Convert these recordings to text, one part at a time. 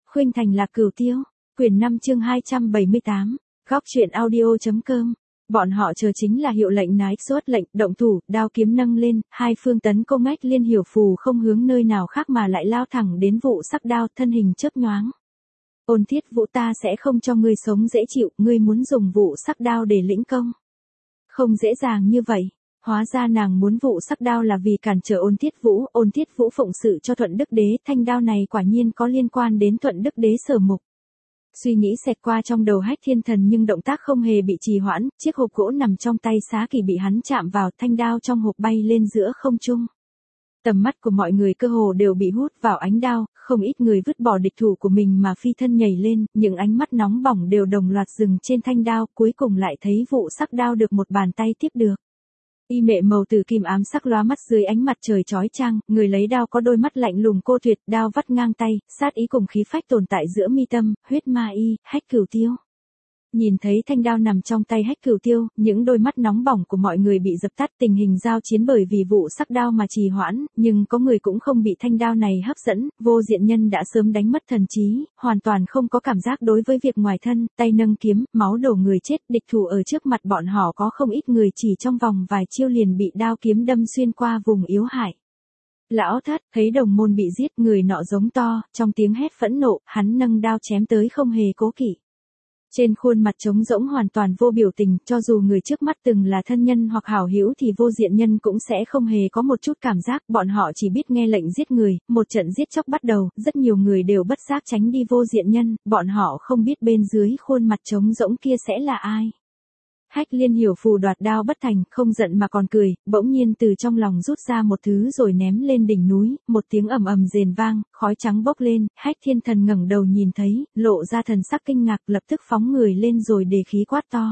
Khuynh Thành Lạc Cửu Tiêu, quyển 5 chương 278, góc truyện audio.com. Bọn họ chờ chính là hiệu lệnh nái xuất lệnh, động thủ, đao kiếm nâng lên, hai phương tấn công Hách Liên Hiểu Phù không hướng nơi nào khác mà lại lao thẳng đến Vụ Sắc Đao, thân hình chớp nhoáng. Ôn Thiết Vũ, ta sẽ không cho ngươi sống dễ chịu, ngươi muốn dùng Vụ Sắc Đao để lĩnh công. Không dễ dàng như vậy. Hóa ra nàng muốn Vụ Sắc Đao là vì cản trở Ôn Thiết Vũ phụng sự cho Thuận Đức Đế, thanh đao này quả nhiên có liên quan đến Thuận Đức Đế sở mục. Suy nghĩ xẹt qua trong đầu Hách Thiên Thần nhưng động tác không hề bị trì hoãn, chiếc hộp gỗ nằm trong tay Xá Kỳ bị hắn chạm vào, thanh đao trong hộp bay lên giữa không trung. Tầm mắt của mọi người cơ hồ đều bị hút vào ánh đao, không ít người vứt bỏ địch thủ của mình mà phi thân nhảy lên, những ánh mắt nóng bỏng đều đồng loạt dừng trên thanh đao, cuối cùng lại thấy Vụ Sắc Đao được một bàn tay tiếp được. Y mệ màu tử kim ám sắc lóa mắt dưới ánh mặt trời chói chang, người lấy đao có đôi mắt lạnh lùng cô tuyệt, đao vắt ngang tay, sát ý cùng khí phách tồn tại giữa mi tâm, huyết ma y, Hách Cửu Tiêu. Nhìn thấy thanh đao nằm trong tay Hách Cửu Tiêu, những đôi mắt nóng bỏng của mọi người bị dập tắt, tình hình giao chiến bởi vì Vụ Sắc Đao mà trì hoãn, nhưng có người cũng không bị thanh đao này hấp dẫn, Vô Diện Nhân đã sớm đánh mất thần trí, hoàn toàn không có cảm giác đối với việc ngoài thân, tay nâng kiếm, máu đổ người chết, địch thủ ở trước mặt bọn họ có không ít người chỉ trong vòng vài chiêu liền bị đao kiếm đâm xuyên qua vùng yếu hại. Lão Thất, thấy đồng môn bị giết, người nọ giống to, trong tiếng hét phẫn nộ, hắn nâng đao chém tới không hề cố kỵ. Trên khuôn mặt trống rỗng hoàn toàn vô biểu tình, cho dù người trước mắt từng là thân nhân hoặc hảo hữu thì Vô Diện Nhân cũng sẽ không hề có một chút cảm giác, bọn họ chỉ biết nghe lệnh giết người, một trận giết chóc bắt đầu, rất nhiều người đều bất giác tránh đi Vô Diện Nhân, bọn họ không biết bên dưới khuôn mặt trống rỗng kia sẽ là ai. Hách Liên Hiểu Phù đoạt đao bất thành, không giận mà còn cười, bỗng nhiên từ trong lòng rút ra một thứ rồi ném lên đỉnh núi, một tiếng ầm ầm rền vang, khói trắng bốc lên, Hách Thiên Thần ngẩng đầu nhìn thấy, lộ ra thần sắc kinh ngạc, lập tức phóng người lên rồi đề khí quát to.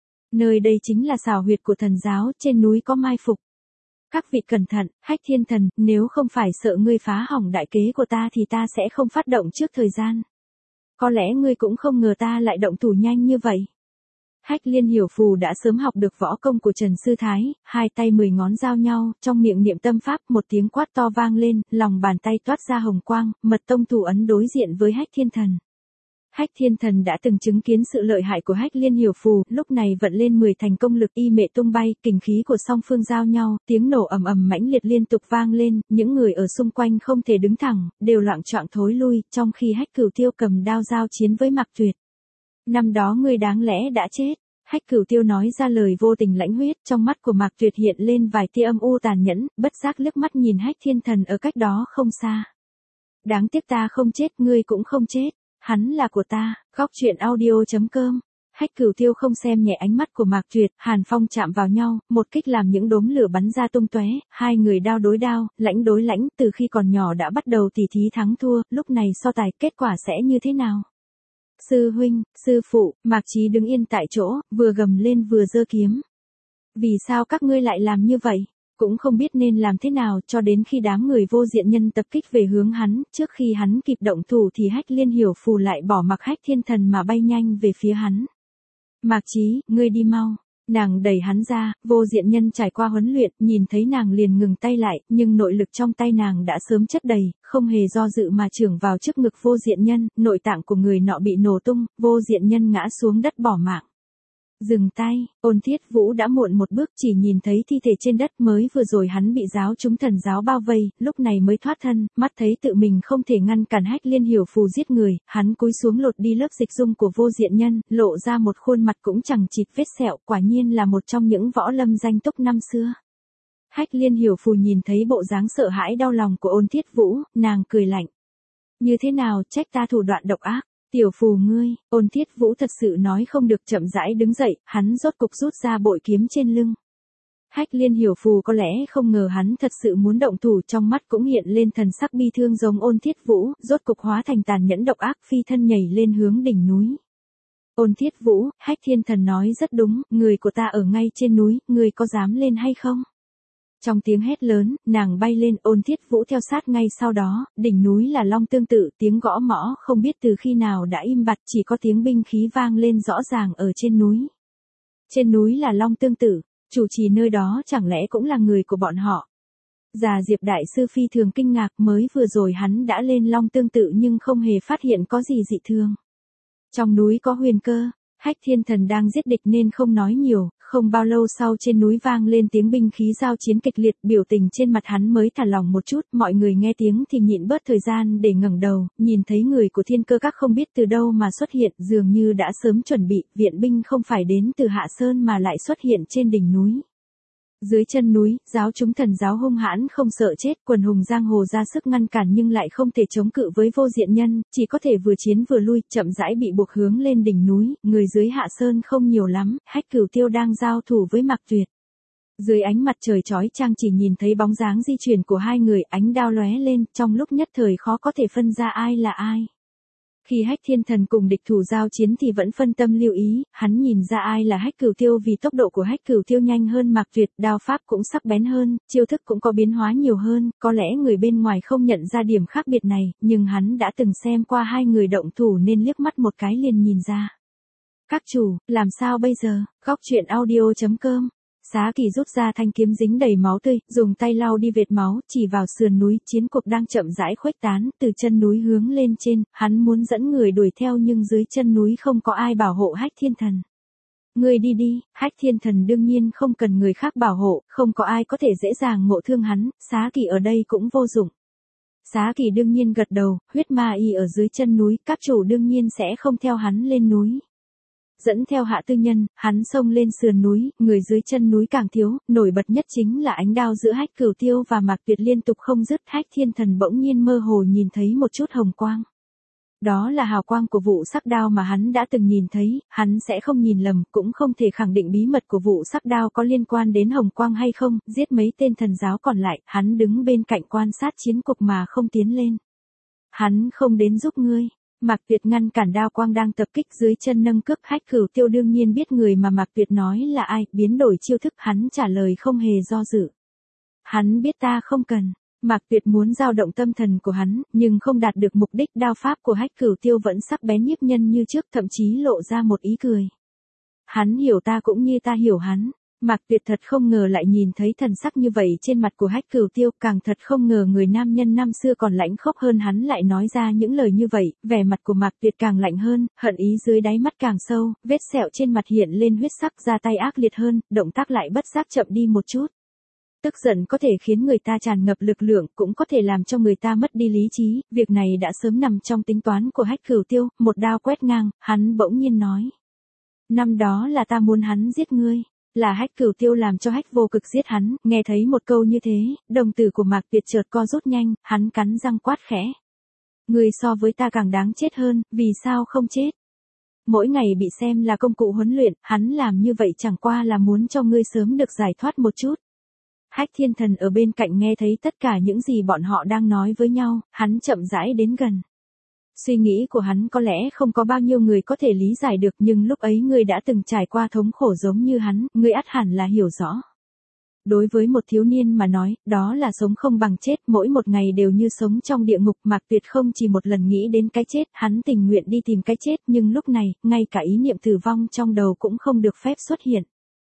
Nơi đây chính là xào huyệt của thần giáo, trên núi có mai phục. Các vị cẩn thận, Hách Thiên Thần, nếu không phải sợ ngươi phá hỏng đại kế của ta thì ta sẽ không phát động trước thời gian. Có lẽ ngươi cũng không ngờ ta lại động thủ nhanh như vậy. Hách Liên Hiểu Phù đã sớm học được võ công của Trần Sư Thái, hai tay 10 ngón giao nhau, trong miệng niệm tâm pháp, một tiếng quát to vang lên, lòng bàn tay toát ra hồng quang, mật tông thủ ấn đối diện với Hách Thiên Thần. Hách Thiên Thần đã từng chứng kiến sự lợi hại của Hách Liên Hiểu Phù, lúc này vận lên 10 thành công lực, y mệ tung bay, kình khí của song phương giao nhau, tiếng nổ ầm ầm mãnh liệt liên tục vang lên, những người ở xung quanh không thể đứng thẳng, đều loạng choạng thối lui, trong khi Hách Cửu Tiêu cầm đao giao chiến với Mạc Tuyệt. Năm đó ngươi đáng lẽ đã chết. Hách Cửu Tiêu nói ra lời vô tình lãnh huyết, trong mắt của Mạc Tuyệt hiện lên vài tia âm u tàn nhẫn, bất giác liếc mắt nhìn Hách Thiên Thần ở cách đó không xa. Đáng tiếc ta không chết, ngươi cũng không chết, hắn là của ta, góc truyện audio.com. Hách Cửu Tiêu không xem nhẹ ánh mắt của Mạc Tuyệt, hàn phong chạm vào nhau, một kích làm những đốm lửa bắn ra tung tóe, hai người đao đối đao, lãnh đối lãnh, từ khi còn nhỏ đã bắt đầu tỉ thí thắng thua, lúc này so tài kết quả sẽ như thế nào? Sư huynh, sư phụ, Mạc Chí đứng yên tại chỗ, vừa gầm lên vừa giơ kiếm. Vì sao các ngươi lại làm như vậy? Cũng không biết nên làm thế nào, cho đến khi đám người Vô Diện Nhân tập kích về hướng hắn, trước khi hắn kịp động thủ thì Hách Liên Hiểu Phù lại bỏ mặc Hách Thiên Thần mà bay nhanh về phía hắn. Mạc Chí, ngươi đi mau. Nàng đẩy hắn ra, Vô Diện Nhân trải qua huấn luyện, nhìn thấy nàng liền ngừng tay lại, nhưng nội lực trong tay nàng đã sớm chất đầy, không hề do dự mà chưởng vào trước ngực Vô Diện Nhân, nội tạng của người nọ bị nổ tung, Vô Diện Nhân ngã xuống đất bỏ mạng. Dừng tay, Ôn Thiết Vũ đã muộn một bước, chỉ nhìn thấy thi thể trên đất, mới vừa rồi hắn bị giáo chúng thần giáo bao vây, lúc này mới thoát thân, mắt thấy tự mình không thể ngăn cản Hách Liên Hiểu Phù giết người, hắn cúi xuống lột đi lớp dịch dung của Vô Diện Nhân, lộ ra một khuôn mặt cũng chẳng chịt vết sẹo, quả nhiên là một trong những võ lâm danh túc năm xưa. Hách Liên Hiểu Phù nhìn thấy bộ dáng sợ hãi đau lòng của Ôn Thiết Vũ, nàng cười lạnh. Như thế nào, trách ta thủ đoạn độc ác. Tiểu Phù ngươi, Ôn Thiết Vũ thật sự nói không được, chậm rãi đứng dậy, hắn rốt cục rút ra bội kiếm trên lưng. Hách Liên Hiểu Phù có lẽ không ngờ hắn thật sự muốn động thủ, trong mắt cũng hiện lên thần sắc bi thương giống Ôn Thiết Vũ, rốt cục hóa thành tàn nhẫn độc ác, phi thân nhảy lên hướng đỉnh núi. Ôn Thiết Vũ, Hách Thiên Thần nói rất đúng, người của ta ở ngay trên núi, người có dám lên hay không? Trong tiếng hét lớn, nàng bay lên, Ôn Thiết Vũ theo sát ngay sau đó, đỉnh núi là long tương tự, tiếng gõ mõ không biết từ khi nào đã im bặt, chỉ có tiếng binh khí vang lên rõ ràng ở trên núi. Trên núi là long tương tự, chủ trì nơi đó chẳng lẽ cũng là người của bọn họ? Già Diệp đại sư phi thường kinh ngạc, mới vừa rồi hắn đã lên long tương tự nhưng không hề phát hiện có gì dị thường. Trong núi có huyền cơ, Hách Thiên Thần đang giết địch nên không nói nhiều, không bao lâu sau trên núi vang lên tiếng binh khí giao chiến kịch liệt, biểu tình trên mặt hắn mới thả lỏng một chút, mọi người nghe tiếng thì nhịn bớt thời gian để ngẩng đầu, nhìn thấy người của Thiên Cơ Các không biết từ đâu mà xuất hiện, dường như đã sớm chuẩn bị, viện binh không phải đến từ Hạ Sơn mà lại xuất hiện trên đỉnh núi. Dưới chân núi, giáo chúng thần giáo hung hãn không sợ chết, quần hùng giang hồ ra sức ngăn cản nhưng lại không thể chống cự với vô diện nhân, chỉ có thể vừa chiến vừa lui, chậm rãi bị buộc hướng lên đỉnh núi, người dưới Hạ Sơn không nhiều lắm, Hách Cửu Tiêu đang giao thủ với Mạc Tuyệt. Dưới ánh mặt trời chói chang chỉ nhìn thấy bóng dáng di chuyển của hai người, ánh đao lóe lên, trong lúc nhất thời khó có thể phân ra ai là ai. Khi Hách Thiên Thần cùng địch thủ giao chiến thì vẫn phân tâm lưu ý, hắn nhìn ra ai là Hách Cửu Tiêu vì tốc độ của Hách Cửu Tiêu nhanh hơn Mạc Tuyệt, đao pháp cũng sắc bén hơn, chiêu thức cũng có biến hóa nhiều hơn, có lẽ người bên ngoài không nhận ra điểm khác biệt này, nhưng hắn đã từng xem qua hai người động thủ nên liếc mắt một cái liền nhìn ra. Các chủ, làm sao bây giờ? Góc truyện audio.com. Xá Kỳ rút ra thanh kiếm dính đầy máu tươi, dùng tay lau đi vệt máu, chỉ vào sườn núi, chiến cuộc đang chậm rãi khuếch tán, từ chân núi hướng lên trên, hắn muốn dẫn người đuổi theo nhưng dưới chân núi không có ai bảo hộ Hách Thiên Thần. Ngươi đi đi, Hách Thiên Thần đương nhiên không cần người khác bảo hộ, không có ai có thể dễ dàng ngộ thương hắn, Xá Kỳ ở đây cũng vô dụng. Xá Kỳ đương nhiên gật đầu, huyết ma y ở dưới chân núi, các chủ đương nhiên sẽ không theo hắn lên núi. Dẫn theo Hạ Tư Nhân, hắn xông lên sườn núi, người dưới chân núi càng thiếu, nổi bật nhất chính là ánh đao giữa Hách Cửu Tiêu và Mạc Tuyệt liên tục không dứt. Hách Thiên Thần bỗng nhiên mơ hồ nhìn thấy một chút hồng quang. Đó là hào quang của vụ sắc đao mà hắn đã từng nhìn thấy, hắn sẽ không nhìn lầm, cũng không thể khẳng định bí mật của vụ sắc đao có liên quan đến hồng quang hay không, giết mấy tên thần giáo còn lại, hắn đứng bên cạnh quan sát chiến cuộc mà không tiến lên. Hắn không đến giúp ngươi. Mạc Tuyệt ngăn cản đao quang đang tập kích dưới chân nâng cước. Hách Cửu Tiêu đương nhiên biết người mà Mạc Tuyệt nói là ai, biến đổi chiêu thức, hắn trả lời không hề do dự. Hắn biết ta không cần. Mạc Tuyệt muốn dao động tâm thần của hắn, nhưng không đạt được mục đích, đao pháp của Hách Cửu Tiêu vẫn sắc bén nhiếp nhân như trước, thậm chí lộ ra một ý cười. Hắn hiểu ta cũng như ta hiểu hắn. Mạc Tuyệt thật không ngờ lại nhìn thấy thần sắc như vậy trên mặt của Hách Cửu Tiêu, càng thật không ngờ người nam nhân năm xưa còn lãnh khốc hơn hắn lại nói ra những lời như vậy, vẻ mặt của Mạc Tuyệt càng lạnh hơn, hận ý dưới đáy mắt càng sâu, vết sẹo trên mặt hiện lên huyết sắc, ra tay ác liệt hơn, động tác lại bất giác chậm đi một chút. Tức giận có thể khiến người ta tràn ngập lực lượng, cũng có thể làm cho người ta mất đi lý trí, việc này đã sớm nằm trong tính toán của Hách Cửu Tiêu, một đao quét ngang, hắn bỗng nhiên nói. Năm đó là ta muốn hắn giết ngươi. Là Hách Cửu Tiêu làm cho Hách Vô Cực giết hắn, nghe thấy một câu như thế, đồng tử của Mạc Tuyệt chợt co rút nhanh, hắn cắn răng quát khẽ. Ngươi so với ta càng đáng chết hơn, vì sao không chết? Mỗi ngày bị xem là công cụ huấn luyện, hắn làm như vậy chẳng qua là muốn cho ngươi sớm được giải thoát một chút. Hách Thiên Thần ở bên cạnh nghe thấy tất cả những gì bọn họ đang nói với nhau, hắn chậm rãi đến gần. Suy nghĩ của hắn có lẽ không có bao nhiêu người có thể lý giải được, nhưng lúc ấy ngươi đã từng trải qua thống khổ giống như hắn, ngươi ắt hẳn là hiểu rõ. Đối với một thiếu niên mà nói, đó là sống không bằng chết, mỗi một ngày đều như sống trong địa ngục. Mạc Tuyệt không chỉ một lần nghĩ đến cái chết, hắn tình nguyện đi tìm cái chết, nhưng lúc này, ngay cả ý niệm tử vong trong đầu cũng không được phép xuất hiện.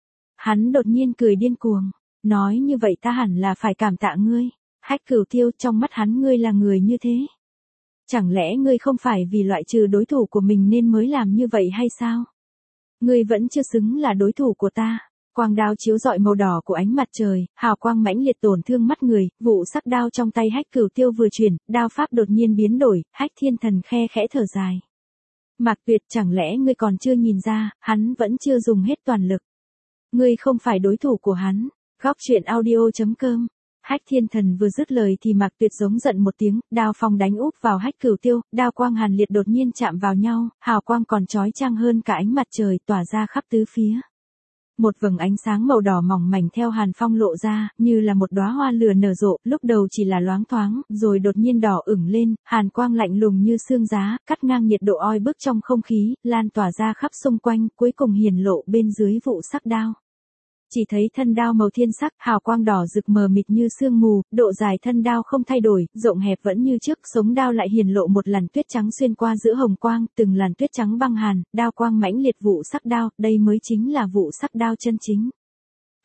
Hắn đột nhiên cười điên cuồng, nói như vậy ta hẳn là phải cảm tạ ngươi. Hách Cửu Tiêu, trong mắt hắn ngươi là người như thế. Chẳng lẽ ngươi không phải vì loại trừ đối thủ của mình nên mới làm như vậy hay sao? Ngươi vẫn chưa xứng là đối thủ của ta. Quang đao chiếu rọi màu đỏ của ánh mặt trời, hào quang mãnh liệt tổn thương mắt người, vụ sắc đao trong tay Hách Cửu Tiêu vừa chuyển, đao pháp đột nhiên biến đổi, Hách Thiên Thần khe khẽ thở dài. Mạc Tuyệt, chẳng lẽ ngươi còn chưa nhìn ra, hắn vẫn chưa dùng hết toàn lực. Ngươi không phải đối thủ của hắn. Góc truyện audio.com. Hách Thiên Thần vừa dứt lời thì Mạc Tuyệt giống giận một tiếng, đao phong đánh úp vào Hách Cửu Tiêu, đao quang hàn liệt đột nhiên chạm vào nhau, hào quang còn chói chang hơn cả ánh mặt trời, tỏa ra khắp tứ phía. Một vầng ánh sáng màu đỏ mỏng mảnh theo hàn phong lộ ra, như là một đóa hoa lửa nở rộ, lúc đầu chỉ là loáng thoáng, rồi đột nhiên đỏ ửng lên, hàn quang lạnh lùng như xương giá, cắt ngang nhiệt độ oi bức trong không khí, lan tỏa ra khắp xung quanh, cuối cùng hiển lộ bên dưới vụ sắc đao. Chỉ thấy thân đao màu thiên sắc, hào quang đỏ rực mờ mịt như sương mù, độ dài thân đao không thay đổi, rộng hẹp vẫn như trước, sống đao lại hiển lộ một làn tuyết trắng xuyên qua giữa hồng quang, từng làn tuyết trắng băng hàn, đao quang mãnh liệt vụ sắc đao, đây mới chính là vụ sắc đao chân chính.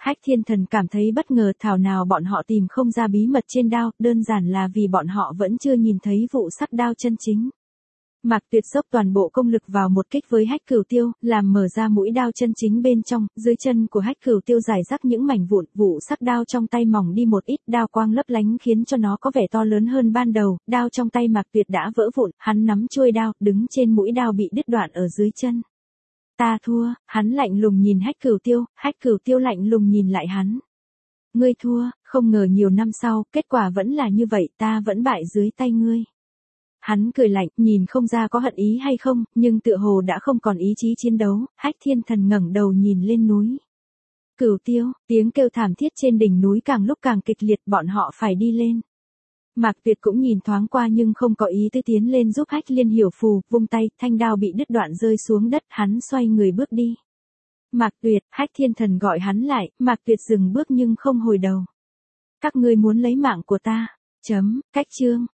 Hách Thiên Thần cảm thấy bất ngờ, thảo nào bọn họ tìm không ra bí mật trên đao, đơn giản là vì bọn họ vẫn chưa nhìn thấy vụ sắc đao chân chính. Mạc Tuyệt dốc toàn bộ công lực vào một kích với Hách Cửu Tiêu, làm mở ra mũi đao chân chính bên trong, dưới chân của Hách Cửu Tiêu rải rác những mảnh vụn, vụ sắc đao trong tay mỏng đi một ít, đao quang lấp lánh khiến cho nó có vẻ to lớn hơn ban đầu, đao trong tay Mạc Tuyệt đã vỡ vụn, hắn nắm chuôi đao, đứng trên mũi đao bị đứt đoạn ở dưới chân. Ta thua, hắn lạnh lùng nhìn Hách Cửu Tiêu lạnh lùng nhìn lại hắn. Ngươi thua, không ngờ nhiều năm sau, kết quả vẫn là như vậy, ta vẫn bại dưới tay ngươi. Hắn cười lạnh, nhìn không ra có hận ý hay không, nhưng tựa hồ đã không còn ý chí chiến đấu. Hách Thiên Thần ngẩng đầu nhìn lên núi. Cửu Tiêu, tiếng kêu thảm thiết trên đỉnh núi càng lúc càng kịch liệt, bọn họ phải đi lên. Mạc Tuyệt cũng nhìn thoáng qua nhưng không có ý tư tiến lên giúp Hách Liên Hiểu Phù, vung tay, thanh đao bị đứt đoạn rơi xuống đất, hắn xoay người bước đi. Mạc Tuyệt, Hách Thiên Thần gọi hắn lại, Mạc Tuyệt dừng bước nhưng không hồi đầu. Các ngươi muốn lấy mạng của ta. Cách chương.